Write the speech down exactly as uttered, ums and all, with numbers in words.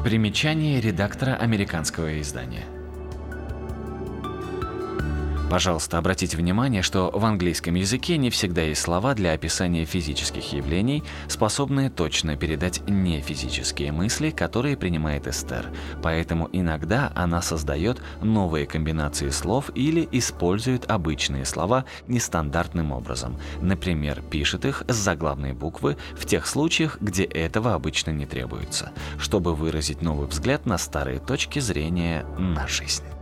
Примечание редактора американского издания. Пожалуйста, обратите внимание, что в английском языке не всегда есть слова для описания физических явлений, способные точно передать нефизические мысли, которые принимает Эстер. Поэтому иногда она создает новые комбинации слов или использует обычные слова нестандартным образом. Например, пишет их с заглавной буквы в тех случаях, где этого обычно не требуется, чтобы выразить новый взгляд на старые точки зрения на жизнь.